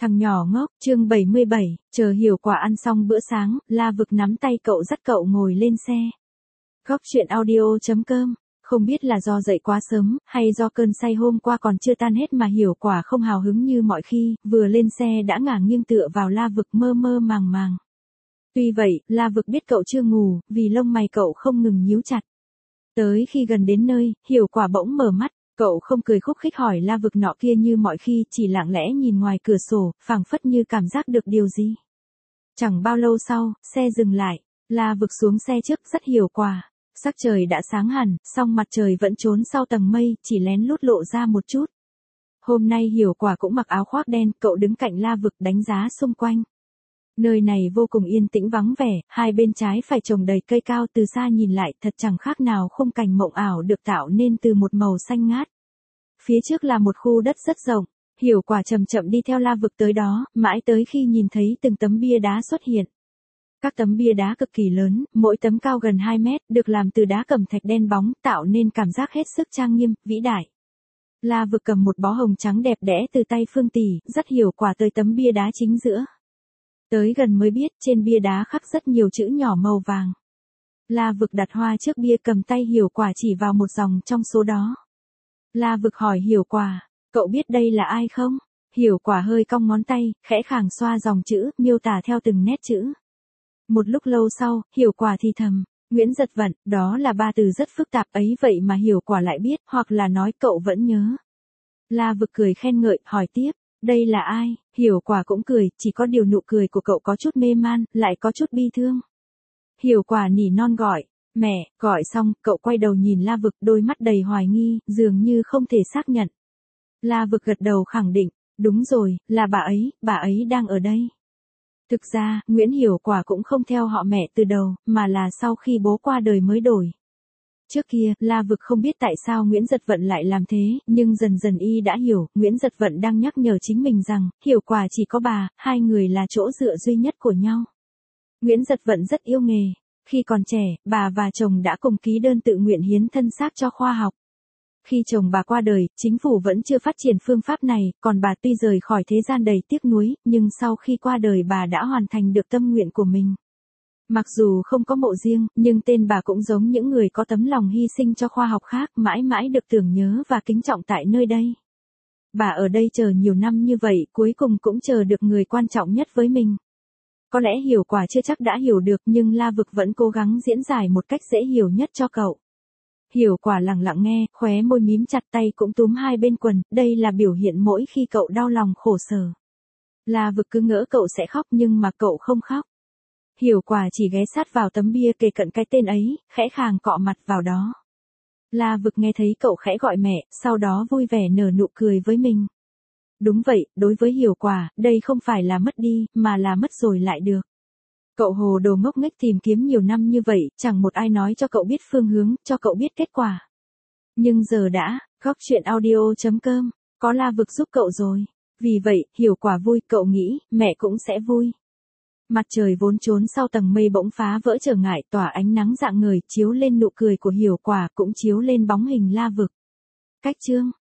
Thằng nhỏ ngốc, chương 77, chờ Hiểu Quả ăn xong bữa sáng, La Vực nắm tay cậu dắt cậu ngồi lên xe. Góc chuyện audio.com, không biết là do dậy quá sớm, hay do cơn say hôm qua còn chưa tan hết mà Hiểu Quả không hào hứng như mọi khi, vừa lên xe đã ngả nghiêng tựa vào La Vực mơ mơ màng màng. Tuy vậy, La Vực biết cậu chưa ngủ, vì lông mày cậu không ngừng nhíu chặt. Tới khi gần đến nơi, Hiểu Quả bỗng mở mắt. Cậu không cười khúc khích hỏi La Vực nọ kia như mọi khi, chỉ lặng lẽ nhìn ngoài cửa sổ, phảng phất như cảm giác được điều gì. Chẳng bao lâu sau, xe dừng lại, La Vực xuống xe trước rất Hiểu Quả. Sắc trời đã sáng hẳn, song mặt trời vẫn trốn sau tầng mây, chỉ lén lút lộ ra một chút. Hôm nay Hiểu Quả cũng mặc áo khoác đen, cậu đứng cạnh La Vực đánh giá xung quanh. Nơi này vô cùng yên tĩnh vắng vẻ, hai bên trái phải trồng đầy cây cao, từ xa nhìn lại thật chẳng khác nào khung cảnh mộng ảo được tạo nên từ một màu xanh ngát. Phía trước là một khu đất rất rộng, Hiểu Quả chậm chậm đi theo La Vực tới đó, mãi tới khi nhìn thấy từng tấm bia đá xuất hiện. Các tấm bia đá cực kỳ lớn, mỗi tấm cao gần 2 mét, được làm từ đá cẩm thạch đen bóng, tạo nên cảm giác hết sức trang nghiêm, vĩ đại. La Vực cầm một bó hồng trắng đẹp đẽ từ tay Phương Tỷ, dắt Hiểu Quả tới tấm bia đá chính giữa. Tới gần mới biết, trên bia đá khắc rất nhiều chữ nhỏ màu vàng. La Vực đặt hoa trước bia, cầm tay Hiểu Quả chỉ vào một dòng trong số đó. La Vực hỏi Hiểu Quả, cậu biết đây là ai không? Hiểu Quả hơi cong ngón tay, khẽ khàng xoa dòng chữ, miêu tả theo từng nét chữ. Một lúc lâu sau, Hiểu Quả thì thầm, Nguyễn Giật Vận, đó là ba từ rất phức tạp ấy, vậy mà Hiểu Quả lại biết, hoặc là nói cậu vẫn nhớ. La Vực cười khen ngợi, hỏi tiếp, đây là ai? Hiểu Quả cũng cười, chỉ có điều nụ cười của cậu có chút mê man, lại có chút bi thương. Hiểu Quả nỉ non gọi, mẹ, gọi xong, cậu quay đầu nhìn La Vực, đôi mắt đầy hoài nghi, dường như không thể xác nhận. La Vực gật đầu khẳng định, đúng rồi, là bà ấy đang ở đây. Thực ra, Nguyễn Hiểu Quả cũng không theo họ mẹ từ đầu, mà là sau khi bố qua đời mới đổi. Trước kia, La Vực không biết tại sao Nguyễn Giật Vận lại làm thế, nhưng dần dần y đã hiểu, Nguyễn Giật Vận đang nhắc nhở chính mình rằng, Hiểu Quả chỉ có bà, hai người là chỗ dựa duy nhất của nhau. Nguyễn Giật Vận rất yêu nghề. Khi còn trẻ, bà và chồng đã cùng ký đơn tự nguyện hiến thân xác cho khoa học. Khi chồng bà qua đời, chính phủ vẫn chưa phát triển phương pháp này, còn bà tuy rời khỏi thế gian đầy tiếc nuối, nhưng sau khi qua đời bà đã hoàn thành được tâm nguyện của mình. Mặc dù không có mộ riêng, nhưng tên bà cũng giống những người có tấm lòng hy sinh cho khoa học khác, mãi mãi được tưởng nhớ và kính trọng tại nơi đây. Bà ở đây chờ nhiều năm như vậy, cuối cùng cũng chờ được người quan trọng nhất với mình. Có lẽ Hiểu Quả chưa chắc đã hiểu được, nhưng La Vực vẫn cố gắng diễn giải một cách dễ hiểu nhất cho cậu. Hiểu Quả lặng lặng nghe, khóe môi mím chặt, tay cũng túm hai bên quần, đây là biểu hiện mỗi khi cậu đau lòng khổ sở. La Vực cứ ngỡ cậu sẽ khóc nhưng mà cậu không khóc. Hiểu Quả chỉ ghé sát vào tấm bia kề cận cái tên ấy, khẽ khàng cọ mặt vào đó. La Vực nghe thấy cậu khẽ gọi mẹ, sau đó vui vẻ nở nụ cười với mình. Đúng vậy, đối với Hiểu Quả, đây không phải là mất đi, mà là mất rồi lại được. Cậu hồ đồ ngốc nghếch tìm kiếm nhiều năm như vậy, chẳng một ai nói cho cậu biết phương hướng, cho cậu biết kết quả. Nhưng giờ đã, góc chuyện audio.com, có La Vực giúp cậu rồi. Vì vậy, Hiểu Quả vui, cậu nghĩ, mẹ cũng sẽ vui. Mặt trời vốn trốn sau tầng mây bỗng phá vỡ trở ngại, tỏa ánh nắng rạng ngời, chiếu lên nụ cười của Hiểu Quả, cũng chiếu lên bóng hình La Vực. Cách chương